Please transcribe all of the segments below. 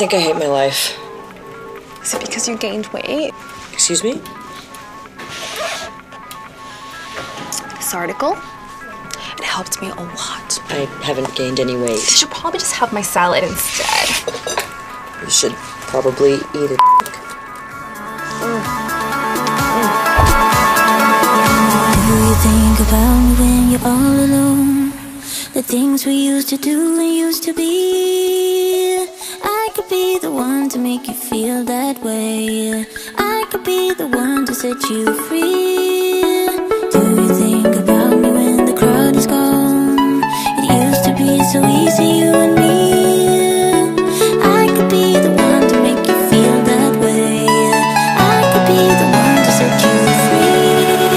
think I hate my life. Is it because you gained weight? Excuse me? This article, it helped me a lot. I haven't gained any weight. You should probably just have my salad instead. You should probably eat a Do you think about me when you're all alone? The things we used to do and used to be. I could be the one to make you feel that way. I could be the one to set you free. Do you think about me when the crowd is gone? It used to be so easy, you and me. I could be the one to make you feel that way. I could be the one to set you free.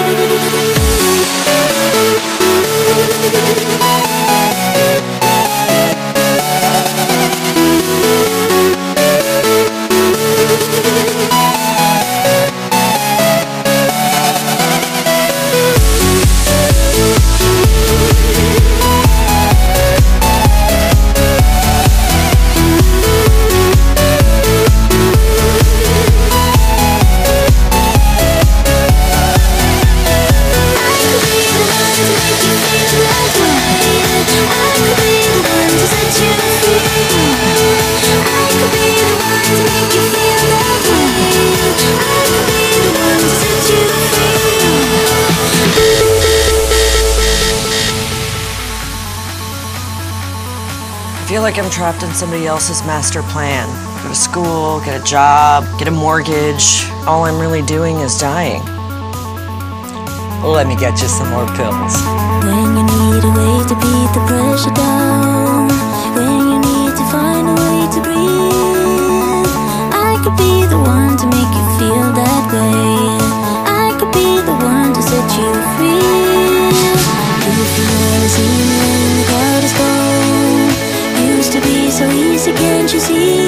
I feel like I'm trapped in somebody else's master plan. Go to school, get a job, get a mortgage. All I'm really doing is dying. Let me get you some more pills. When you need a way to beat the pressure down, when you need to find a way to breathe, I could be the one to make you feel that way. I could be the one to set you free. If you never see me when the crowd is gone, used to be so easy, can't you see?